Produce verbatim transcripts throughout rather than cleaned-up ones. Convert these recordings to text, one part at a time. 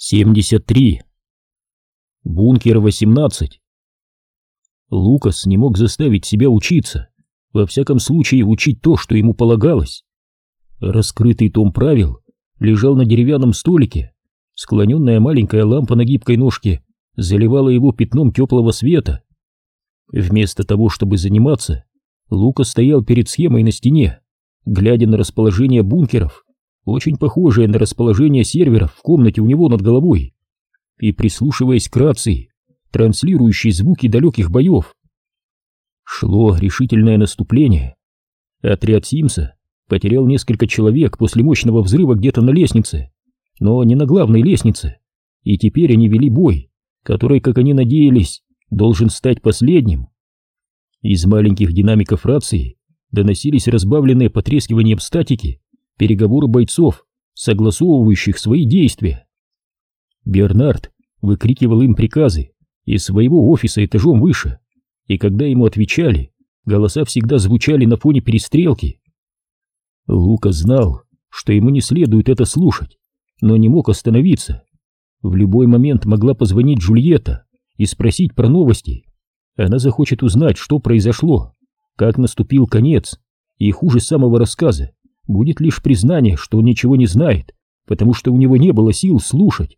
семьдесят три. Бункер восемнадцать. Лукас не мог заставить себя учиться, во всяком случае учить то, что ему полагалось. Раскрытый том правил лежал на деревянном столике, склоненная маленькая лампа на гибкой ножке заливала его пятном теплого света. Вместо того, чтобы заниматься, Лукас стоял перед схемой на стене, глядя на расположение бункеров, очень похожее на расположение серверов в комнате у него над головой, и прислушиваясь к рации, транслирующей звуки далеких боев. Шло решительное наступление. Отряд Симса потерял несколько человек после мощного взрыва где-то на лестнице, но не на главной лестнице, и теперь они вели бой, который, как они надеялись, должен стать последним. Из маленьких динамиков рации доносились разбавленные потрескиванием статики переговоры бойцов, согласовывающих свои действия. Бернард выкрикивал им приказы из своего офиса этажом выше, и когда ему отвечали, голоса всегда звучали на фоне перестрелки. Лукас знал, что ему не следует это слушать, но не мог остановиться. В любой момент могла позвонить Джульетта и спросить про новости. Она захочет узнать, что произошло, как наступил конец, и хуже самого рассказа будет лишь признание, что он ничего не знает, потому что у него не было сил слушать.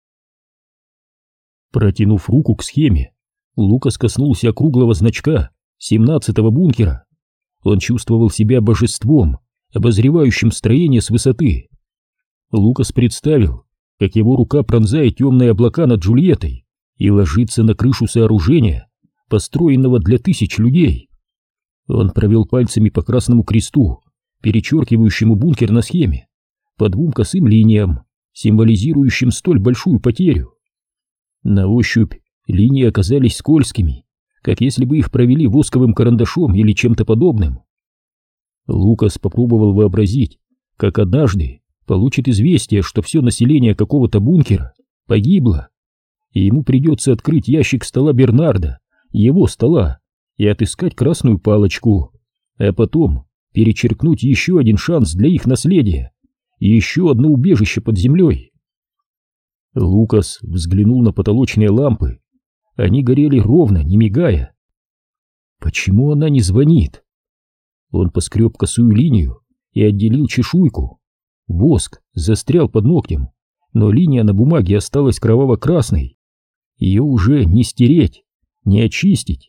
Протянув руку к схеме, Лукас коснулся округлого значка семнадцатого бункера. Он чувствовал себя божеством, обозревающим строение с высоты. Лукас представил, как его рука пронзает темные облака над Джульеттой и ложится на крышу сооружения, построенного для тысяч людей. Он провел пальцами по красному кресту, перечеркивающему бункер на схеме, по двум косым линиям, символизирующим столь большую потерю. На ощупь линии оказались скользкими, как если бы их провели восковым карандашом или чем-то подобным. Лукас попробовал вообразить, как однажды получит известие, что все население какого-то бункера погибло, и ему придется открыть ящик стола Бернарда, его стола, и отыскать красную палочку, а потом перечеркнуть еще один шанс для их наследия, еще одно убежище под землей. Лукас взглянул на потолочные лампы. Они горели ровно, не мигая. Почему она не звонит? Он поскреб косую линию и отделил чешуйку. Воск застрял под ногтем, но линия на бумаге осталась кроваво-красной. Ее уже не стереть, не очистить.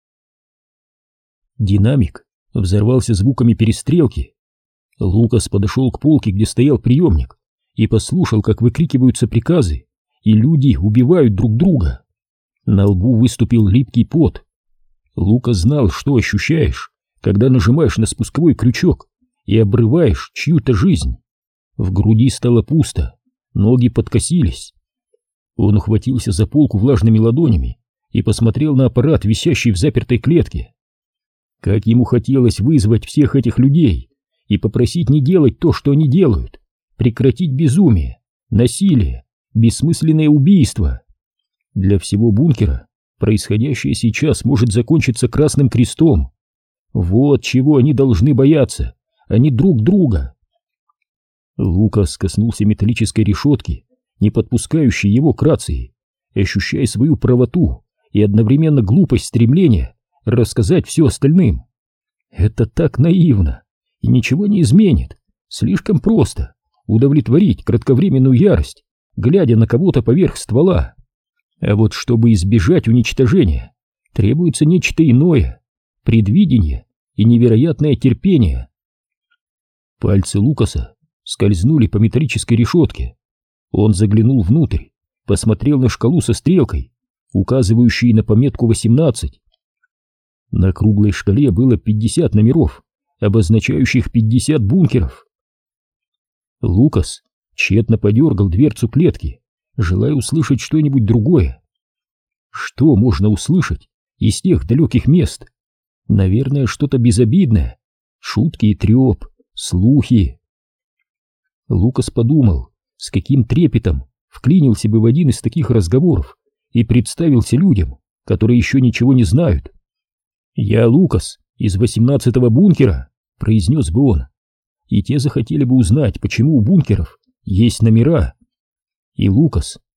Динамик взорвался звуками перестрелки. Лукас подошел к полке, где стоял приемник, и послушал, как выкрикиваются приказы, и люди убивают друг друга. На лбу выступил липкий пот. Лукас знал, что ощущаешь, когда нажимаешь на спусковой крючок и обрываешь чью-то жизнь. В груди стало пусто, ноги подкосились. Он ухватился за полку влажными ладонями и посмотрел на аппарат, висящий в запертой клетке. Как ему хотелось вызвать всех этих людей и попросить не делать то, что они делают, прекратить безумие, насилие, бессмысленное убийство. Для всего бункера происходящее сейчас может закончиться Красным Крестом. Вот чего они должны бояться, а не друг друга. Лукас коснулся металлической решетки, не подпускающей его к рации, ощущая свою правоту и одновременно глупость стремления рассказать все остальным. Это так наивно и ничего не изменит. Слишком просто удовлетворить кратковременную ярость, глядя на кого-то поверх ствола. А вот чтобы избежать уничтожения, требуется нечто иное, предвидение и невероятное терпение. Пальцы Лукаса скользнули по металлической решетке. Он заглянул внутрь, посмотрел на шкалу со стрелкой, указывающей на пометку восемнадцать. На круглой шкале было пятьдесят номеров, обозначающих пятьдесят бункеров. Лукас тщетно подергал дверцу клетки, желая услышать что-нибудь другое. Что можно услышать из тех далеких мест? Наверное, что-то безобидное, шутки и треп, слухи. Лукас подумал, с каким трепетом вклинился бы в один из таких разговоров и представился людям, которые еще ничего не знают. «Я Лукас из восемнадцатого бункера», — произнес бы он, и те захотели бы узнать, почему у бункеров есть номера. И Лукас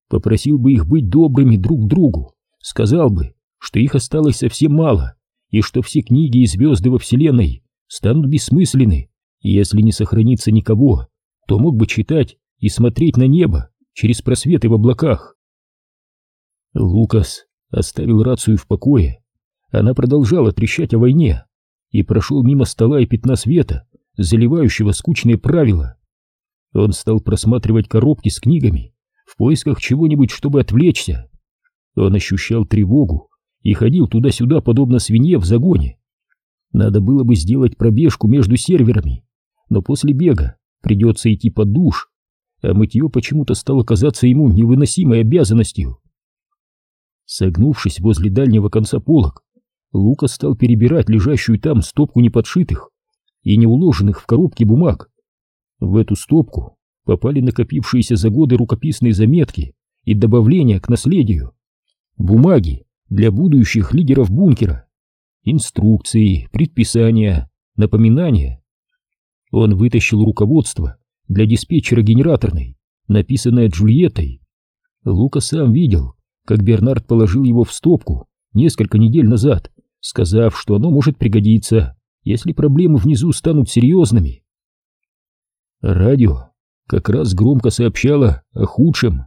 попросил бы их быть добрыми друг к другу, сказал бы, что их осталось совсем мало, и что все книги и звезды во Вселенной станут бессмысленны, если не сохранится никого, то мог бы читать и смотреть на небо через просветы в облаках. Лукас оставил рацию в покое. Она продолжала трещать о войне, и прошел мимо стола и пятна света, заливающего скучные правила. Он стал просматривать коробки с книгами в поисках чего-нибудь, чтобы отвлечься. Он ощущал тревогу и ходил туда-сюда, подобно свинье в загоне. Надо было бы сделать пробежку между серверами, но после бега придется идти под душ, а мытье почему-то стало казаться ему невыносимой обязанностью. Согнувшись возле дальнего конца полок, Лукас стал перебирать лежащую там стопку неподшитых и неуложенных в коробке бумаг. В эту стопку попали накопившиеся за годы рукописные заметки и добавления к наследию, бумаги для будущих лидеров бункера, инструкции, предписания, напоминания. Он вытащил руководство для диспетчера генераторной, написанное Джульеттой. Лукас сам видел, как Бернард положил его в стопку несколько недель назад, сказав, что оно может пригодиться, если проблемы внизу станут серьезными. Радио как раз громко сообщало о худшем.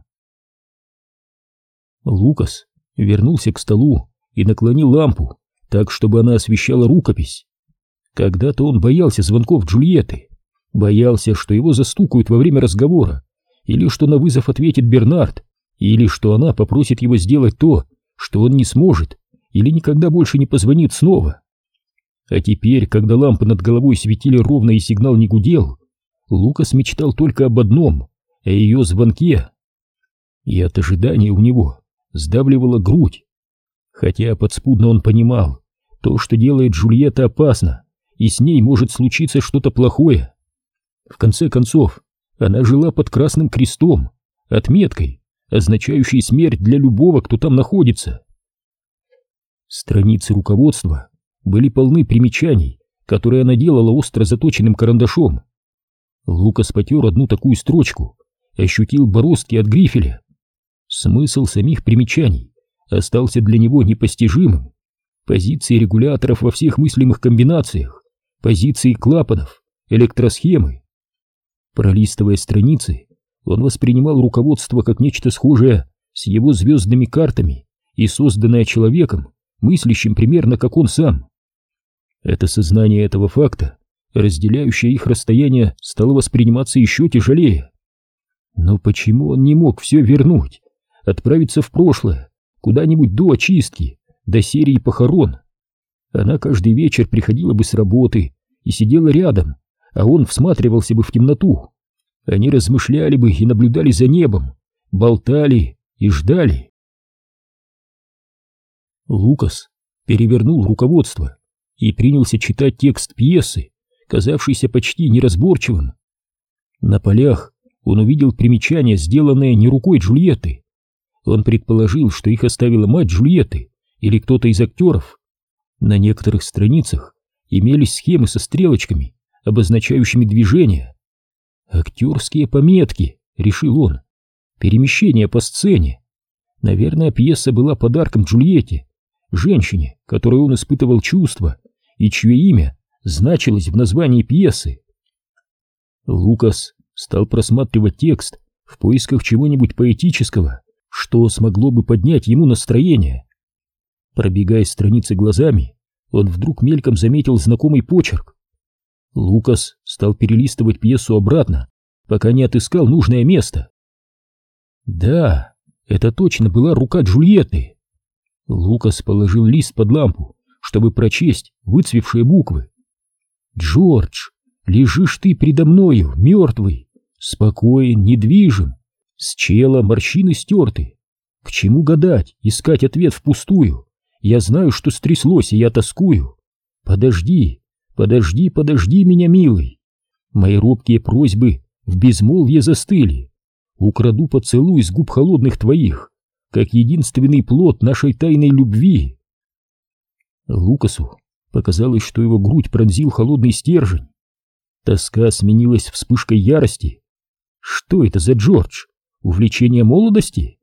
Лукас вернулся к столу и наклонил лампу так, чтобы она освещала рукопись. Когда-то он боялся звонков Джульетты, боялся, что его застукают во время разговора, или что на вызов ответит Бернард, или что она попросит его сделать то, что он не сможет, или никогда больше не позвонит снова. А теперь, когда лампы над головой светили ровно и сигнал не гудел, Лукас мечтал только об одном — о ее звонке. И от ожидания у него сдавливала грудь. Хотя подспудно он понимал, то, что делает Джульетта, опасно, и с ней может случиться что-то плохое. В конце концов, она жила под красным крестом, отметкой, означающей смерть для любого, кто там находится. Страницы руководства были полны примечаний, которые она делала остро заточенным карандашом. Лукас потер одну такую строчку, ощутил бороздки от грифеля. Смысл самих примечаний остался для него непостижимым. Позиции регуляторов во всех мыслимых комбинациях, позиции клапанов, электросхемы. Пролистывая страницы, он воспринимал руководство как нечто схожее с его звездными картами и созданное человеком, мыслящим примерно как он сам. Это сознание этого факта, разделяющее их расстояние, стало восприниматься еще тяжелее. Но почему он не мог все вернуть, отправиться в прошлое, куда-нибудь до очистки, до серии похорон? Она каждый вечер приходила бы с работы и сидела рядом, а он всматривался бы в темноту. Они размышляли бы и наблюдали за небом, болтали и ждали. Лукас перевернул руководство и принялся читать текст пьесы, казавшийся почти неразборчивым. На полях он увидел примечания, сделанные не рукой Джульетты. Он предположил, что их оставила мать Джульетты или кто-то из актеров. На некоторых страницах имелись схемы со стрелочками, обозначающими движения. «Актерские пометки», — решил он, — «перемещение по сцене». Наверное, пьеса была подарком Джульетте, женщине, которой он испытывал чувства и чье имя значилось в названии пьесы. Лукас стал просматривать текст в поисках чего-нибудь поэтического, что смогло бы поднять ему настроение. Пробегая страницы глазами, он вдруг мельком заметил знакомый почерк. Лукас стал перелистывать пьесу обратно, пока не отыскал нужное место. Да, это точно была рука Джульетты. Лукас положил лист под лампу, чтобы прочесть выцвевшие буквы. «Джордж, лежишь ты предо мною, мертвый, спокоен, недвижим, с чела морщины стерты. К чему гадать, искать ответ впустую? Я знаю, что стряслось, и я тоскую. Подожди, подожди, подожди меня, милый. Мои робкие просьбы в безмолвье застыли. Украду поцелуй с губ холодных твоих, как единственный плод нашей тайной любви». Лукасу показалось, что его грудь пронзил холодный стержень. Тоска сменилась вспышкой ярости. Что это за Джордж? Увлечение молодости?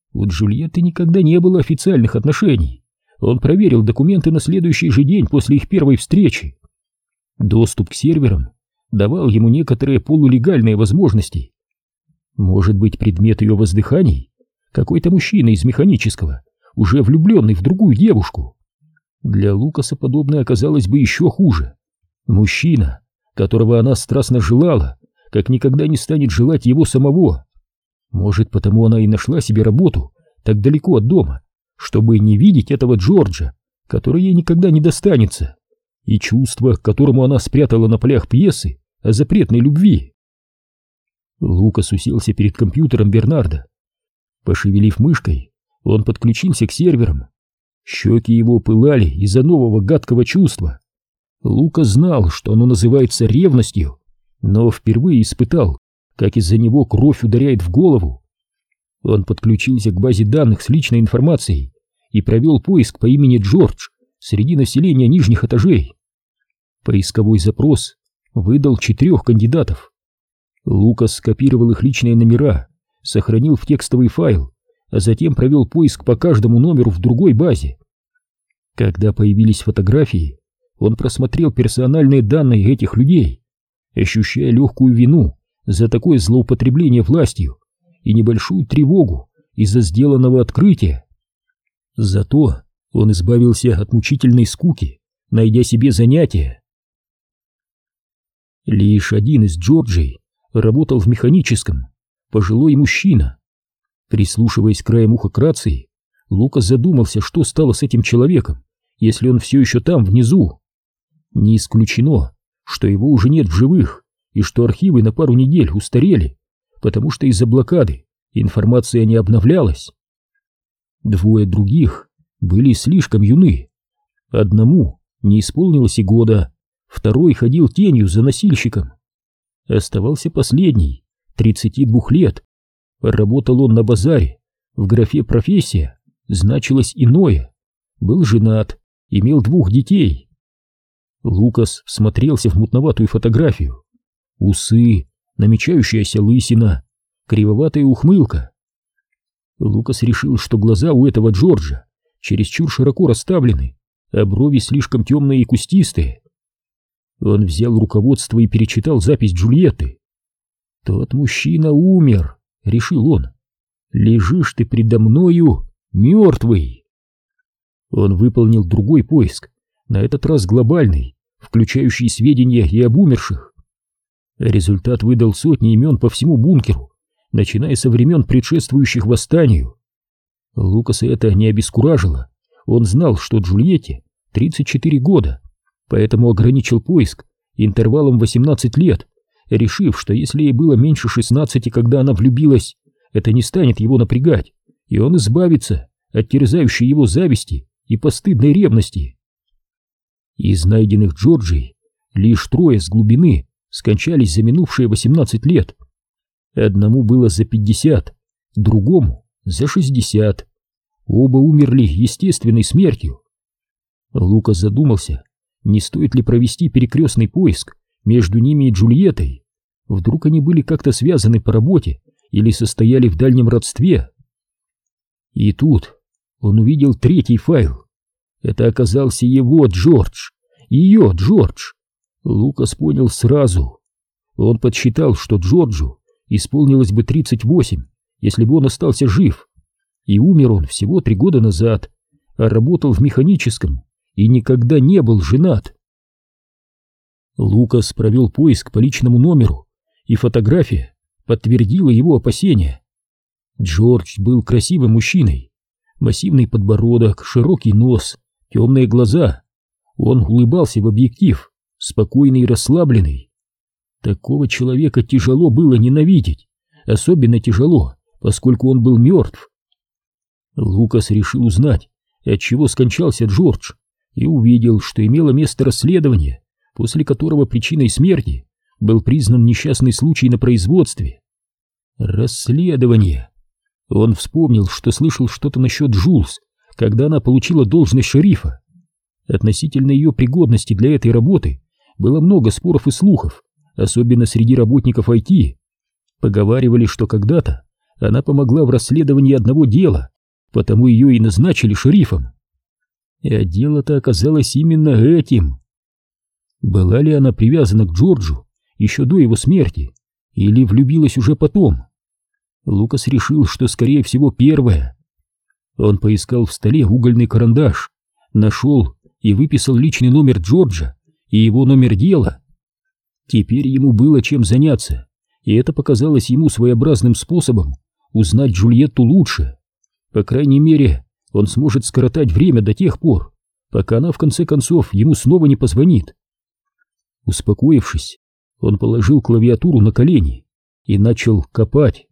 У Джульетты никогда не было официальных отношений. Он проверил документы на следующий же день после их первой встречи. Доступ к серверам давал ему некоторые полулегальные возможности. Может быть, предмет ее воздыханий — какой-то мужчина из механического, уже влюбленный в другую девушку. Для Лукаса подобное оказалось бы еще хуже. Мужчина, которого она страстно желала, как никогда не станет желать его самого. Может, потому она и нашла себе работу так далеко от дома, чтобы не видеть этого Джорджа, который ей никогда не достанется, и чувство, к которому она спрятала на полях пьесы о запретной любви. Лукас уселся перед компьютером Бернарда. Пошевелив мышкой, он подключился к серверам. Щеки его пылали из-за нового гадкого чувства. Лукас знал, что оно называется ревностью, но впервые испытал, как из-за него кровь ударяет в голову. Он подключился к базе данных с личной информацией и провел поиск по имени Джордж среди населения нижних этажей. Поисковой запрос выдал четырех кандидатов. Лукас скопировал их личные номера, сохранил в текстовый файл, а затем провел поиск по каждому номеру в другой базе. Когда появились фотографии, он просмотрел персональные данные этих людей, ощущая легкую вину за такое злоупотребление властью и небольшую тревогу из-за сделанного открытия. Зато он избавился от мучительной скуки, найдя себе занятие. Лишь один из Джорджей работал в механическом, пожилой мужчина. Прислушиваясь краем уха к рации, Лукас задумался, что стало с этим человеком, если он все еще там, внизу. Не исключено, что его уже нет в живых, и что архивы на пару недель устарели, потому что из-за блокады информация не обновлялась. Двое других были слишком юны. Одному не исполнилось и года, второй ходил тенью за носильщиком. Оставался последний, тридцати двух лет. Работал он на базаре, в графе «профессия» значилось иное. Был женат, имел двух детей. Лукас всмотрелся в мутноватую фотографию. Усы, намечающаяся лысина, кривоватая ухмылка. Лукас решил, что глаза у этого Джорджа чересчур широко расставлены, а брови слишком темные и кустистые. Он взял руководство и перечитал запись Джульетты. «Тот мужчина умер», — решил он. «Лежишь ты предо мною, мертвый». Он выполнил другой поиск, на этот раз глобальный, включающий сведения и об умерших. Результат выдал сотни имен по всему бункеру, начиная со времен предшествующих восстанию. Лукаса это не обескуражило. Он знал, что Джульетте тридцать четыре года, поэтому ограничил поиск интервалом восемнадцать лет, решив, что если ей было меньше шестнадцати, когда она влюбилась, это не станет его напрягать, и он избавится от терзающей его зависти и постыдной ревности. Из найденных Джорджей лишь трое с глубины скончались за минувшие восемнадцать лет. Одному было за пятьдесят, другому за шестьдесят. Оба умерли естественной смертью. Лукас задумался, не стоит ли провести перекрестный поиск между ними и Джульеттой. Вдруг они были как-то связаны по работе или состояли в дальнем родстве. И тут он увидел третий файл. Это оказался его Джордж, ее Джордж. Лукас понял сразу. Он подсчитал, что Джорджу исполнилось бы тридцать восемь, если бы он остался жив. И умер он всего три года назад, а работал в механическом и никогда не был женат. Лукас провел поиск по личному номеру, и фотография подтвердила его опасения. Джордж был красивым мужчиной. Массивный подбородок, широкий нос, темные глаза. Он улыбался в объектив, спокойный и расслабленный. Такого человека тяжело было ненавидеть, особенно тяжело, поскольку он был мертв. Лукас решил узнать, отчего скончался Джордж, и увидел, что имело место расследование, после которого причиной смерти был признан несчастный случай на производстве. Расследование. Он вспомнил, что слышал что-то насчет Джулс, когда она получила должность шерифа. Относительно ее пригодности для этой работы было много споров и слухов, особенно среди работников ай ти. Поговаривали, что когда-то Она помогла в расследовании одного дела, потому ее и назначили шерифом. А дело-то оказалось именно этим. Была ли она привязана к Джорджу еще до его смерти, или влюбилась уже потом? Лукас решил, что скорее всего первое. Он поискал в столе угольный карандаш, нашел и выписал личный номер Джорджа и его номер дела. Теперь ему было чем заняться, и это показалось ему своеобразным способом узнать Джульетту лучше. По крайней мере, он сможет скоротать время до тех пор, пока она в конце концов ему снова не позвонит. Успокоившись, он положил клавиатуру на колени и начал копать.